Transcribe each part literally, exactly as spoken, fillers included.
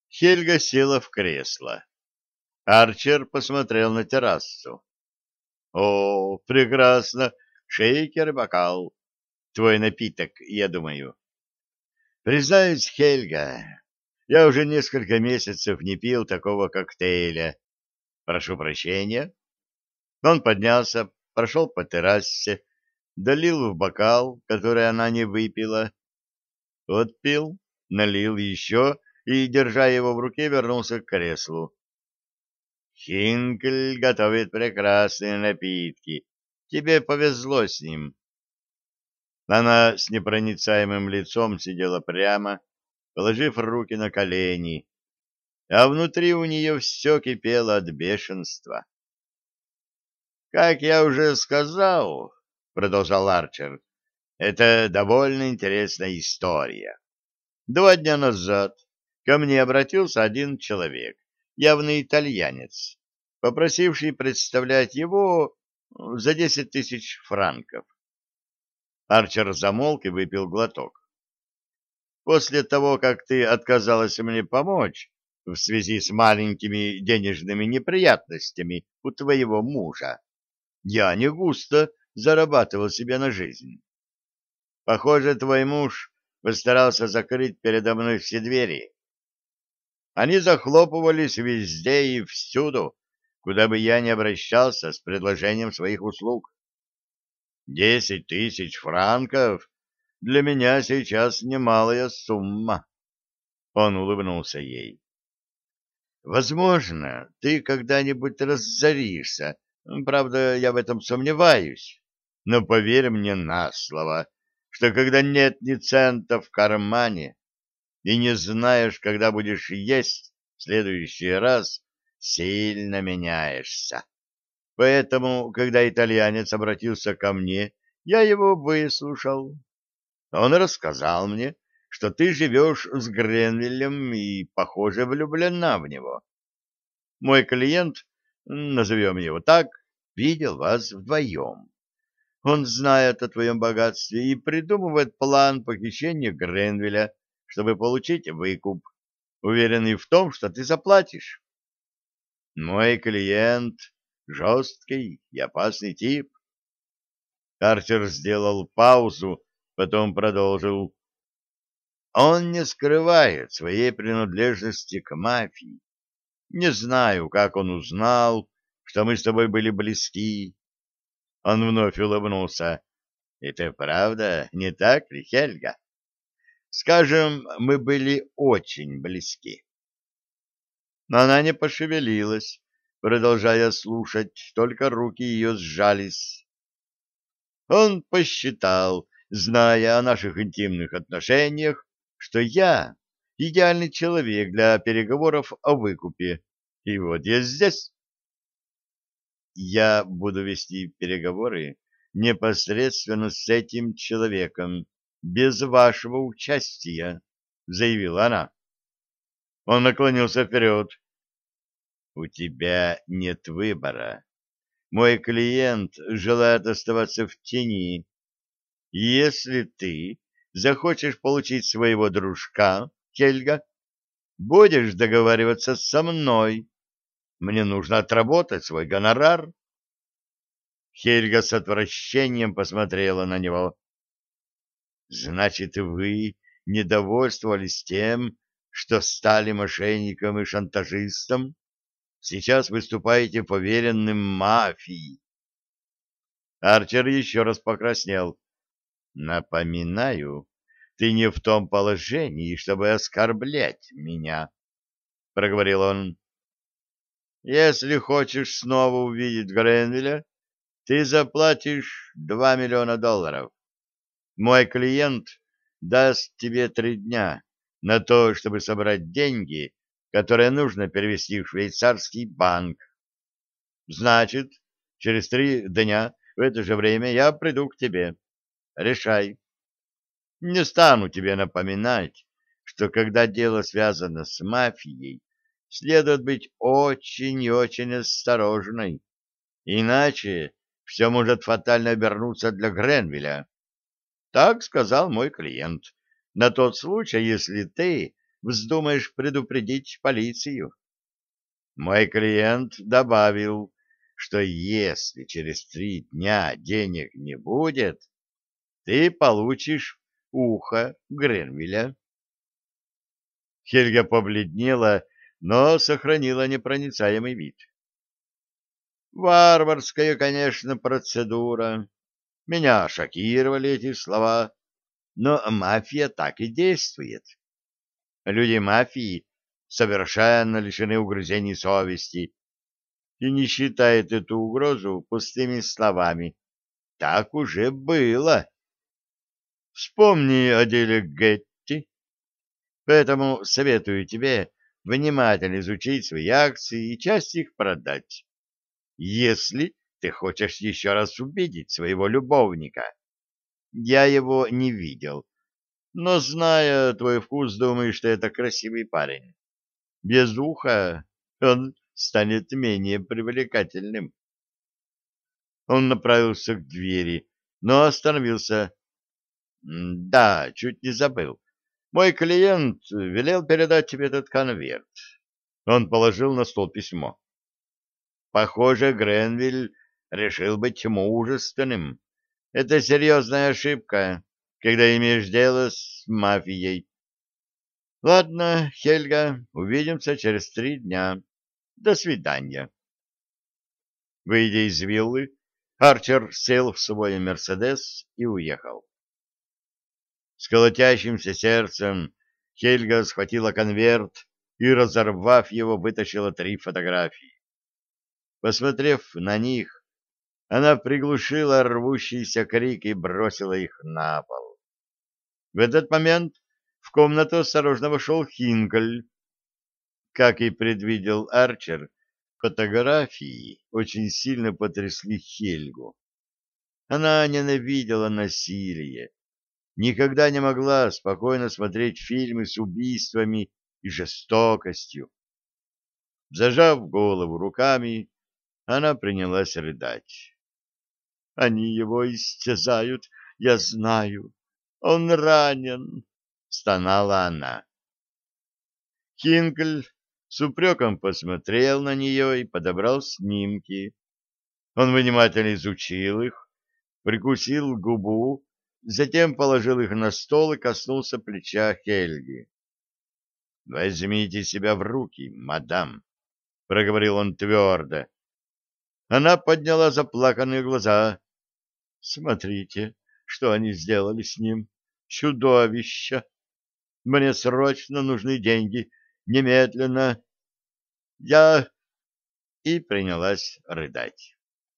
Хельга села в кресло. Арчер посмотрел на террасу. О, прекрасно. Шейкер и бокал. Твой напиток, я думаю. Признаюсь, Хельга, я уже несколько месяцев не пил такого коктейля. Прошу прощения. Он поднялся, прошел по террасе, долил в бокал, который она не выпила. Отпил, налил еще и, держа его в руке, вернулся к креслу. Хинкель готовит прекрасные напитки. Тебе повезло с ним. Она с непроницаемым лицом сидела прямо, положив руки на колени, а внутри у нее все кипело от бешенства. «Как я уже сказал, — продолжал Арчер, — это довольно интересная история. Два дня назад ко мне обратился один человек, явный итальянец, попросивший представлять его за десять тысяч франков. Арчер замолк и выпил глоток. После того, как ты отказалась мне помочь в связи с маленькими денежными неприятностями у твоего мужа, я не густо зарабатывал себе на жизнь. Похоже, твой муж постарался закрыть передо мной все двери. Они захлопывались везде и всюду, куда бы я ни обращался с предложением своих услуг. Десять тысяч франков для меня сейчас немалая сумма. Он улыбнулся ей. Возможно, ты когда-нибудь разоришься. Правда, я в этом сомневаюсь. Но поверь мне на слово, что когда нет ни цента в кармане и не знаешь, когда будешь есть в следующий раз, сильно меняешься. Поэтому, когда итальянец обратился ко мне, я его выслушал. Он рассказал мне, что ты живешь с Гренвиллем и, похоже, влюблена в него. Мой клиент, назовем его так, видел вас вдвоем. Он знает о твоем богатстве и придумывает план похищения Гренвилля, чтобы получить выкуп, уверенный в том, что ты заплатишь. Мой клиент — жесткий и опасный тип. Арчер сделал паузу, потом продолжил. Он не скрывает своей принадлежности к мафии. Не знаю, как он узнал, что мы с тобой были близки. Он вновь улыбнулся. Это правда, не так ли, Хельга? Скажем, мы были очень близки. Но она не пошевелилась, продолжая слушать, только руки ее сжались. Он посчитал, зная о наших интимных отношениях, что я идеальный человек для переговоров о выкупе. И вот я здесь. Я буду вести переговоры непосредственно с этим человеком, без вашего участия, заявила она. Он наклонился вперед. У тебя нет выбора. Мой клиент желает оставаться в тени. Если ты захочешь получить своего дружка, Хельга, будешь договариваться со мной. Мне нужно отработать свой гонорар. Хельга с отвращением посмотрела на него. Значит, вы недовольствовались тем, что стали мошенником и шантажистом? Сейчас выступаете поверенным мафии. Арчер еще раз покраснел. Напоминаю, ты не в том положении, чтобы оскорблять меня, — проговорил он. Если хочешь снова увидеть Гренвилля, ты заплатишь два миллиона долларов. Мой клиент даст тебе три дня на то, чтобы собрать деньги, которые нужно перевести в швейцарский банк. Значит, через три дня в это же время я приду к тебе. Решай. Не стану тебе напоминать, что когда дело связано с мафией, следует быть очень и очень осторожной, иначе все может фатально обернуться для Гренвилля. Так сказал мой клиент. На тот случай, если ты вздумаешь предупредить полицию. Мой клиент добавил, что если через три дня денег не будет, ты получишь ухо Гренвилля. Хельга побледнела, но сохранила непроницаемый вид. Варварская, конечно, процедура. Меня шокировали эти слова, но мафия так и действует. Люди мафии совершенно лишены угрызений совести и не считают эту угрозу пустыми словами. Так уже было. Вспомни о деле Гетти. Поэтому советую тебе внимательно изучить свои акции и часть их продать, если ты хочешь еще раз увидеть своего любовника. Я его не видел, но, зная твой вкус, думаю, что это красивый парень. Без уха он станет менее привлекательным. Он направился к двери, но остановился. М, Да, чуть не забыл. Мой клиент велел передать тебе этот конверт. Он положил на стол письмо. Похоже, Гренвилл решил быть мужественным. Это серьезная ошибка, когда имеешь дело с мафией. Ладно, Хельга, увидимся через три дня. До свидания. Выйдя из виллы, Арчер сел в свой «Мерседес» и уехал. С колотящимся сердцем Хельга схватила конверт и, разорвав его, вытащила три фотографии. Посмотрев на них, она приглушила рвущийся крик и бросила их на пол. В этот момент в комнату осторожно вошел Хинкель. Как и предвидел Арчер, фотографии очень сильно потрясли Хельгу. Она ненавидела насилие, никогда не могла спокойно смотреть фильмы с убийствами и жестокостью. Зажав голову руками, она принялась рыдать. «Они его истязают, я знаю. Он ранен», — стонала она. Хинкль с упреком посмотрел на нее и подобрал снимки. Он внимательно изучил их, прикусил губу, затем положил их на стол и коснулся плеча Хельги. «Возьмите себя в руки, мадам», — проговорил он твердо. Она подняла заплаканные глаза. «Смотрите, что они сделали с ним. Чудовище! Мне срочно нужны деньги. Немедленно. Я...» И принялась рыдать.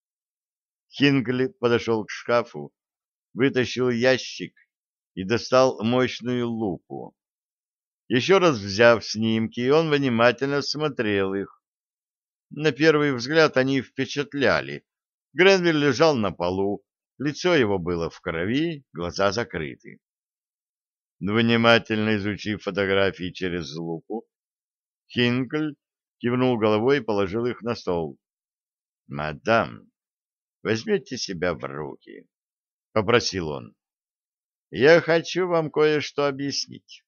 Хинкли подошел к шкафу, вытащил ящик и достал мощную лупу. Еще раз взяв снимки, он внимательно смотрел их. На первый взгляд они впечатляли. Гренвилл лежал на полу, лицо его было в крови, глаза закрыты. Внимательно изучив фотографии через лупу, Хинкль кивнул головой и положил их на стол. «Мадам, возьмите себя в руки», — попросил он. «Я хочу вам кое-что объяснить».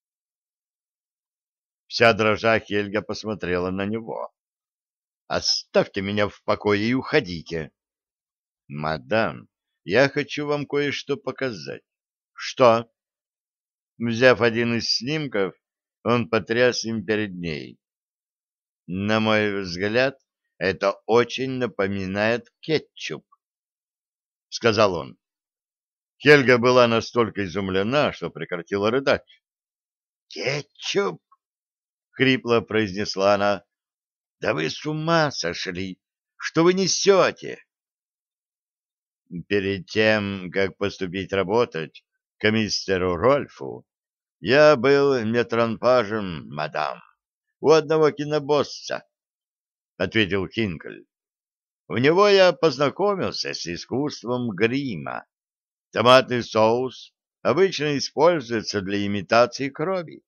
Вся дрожа Хельга посмотрела на него. «Оставьте меня в покое и уходите». «Мадам, я хочу вам кое-что показать». «Что?» Взяв один из снимков, он потряс им перед ней. «На мой взгляд, это очень напоминает кетчуп», — сказал он. Хельга была настолько изумлена, что прекратила рыдать. «Кетчуп?» — хрипло произнесла она. «Да вы с ума сошли! Что вы несете?» «Перед тем, как поступить работать к мистеру Рольфу, я был метронпажем, мадам, у одного кинобосса», — ответил Хинкель. «У него я познакомился с искусством грима. Томатный соус обычно используется для имитации крови».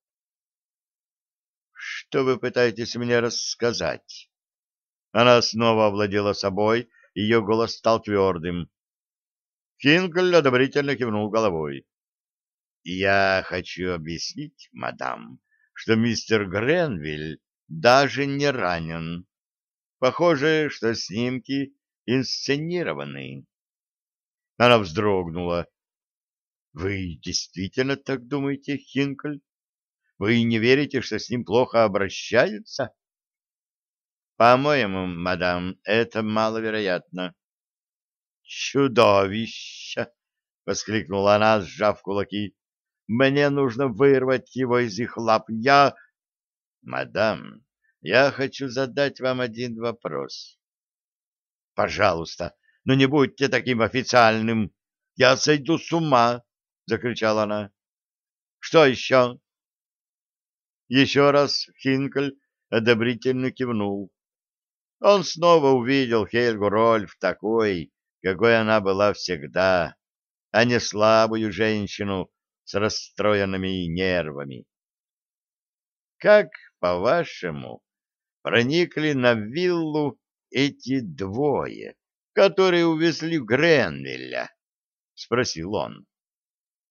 «Что вы пытаетесь мне рассказать?» Она снова овладела собой, ее голос стал твердым. Хинкель одобрительно кивнул головой. «Я хочу объяснить, мадам, что мистер Гренвиль даже не ранен. Похоже, что снимки инсценированы. Она вздрогнула. — Вы действительно так думаете, Хинкель? Вы не верите, что с ним плохо обращаются? — По-моему, мадам, это маловероятно. — Чудовище! — воскликнула она, сжав кулаки. — Мне нужно вырвать его из их лап. Я... — Мадам, я хочу задать вам один вопрос. — Пожалуйста, но не будьте таким официальным. Я сойду с ума! — закричала она. — Что еще? Еще раз Хинкель одобрительно кивнул. Он снова увидел Хельгу Рольф такой, какой она была всегда, а не слабую женщину с расстроенными нервами. Как, по-вашему, проникли на виллу эти двое, которые увезли Гренвилля? — спросил он.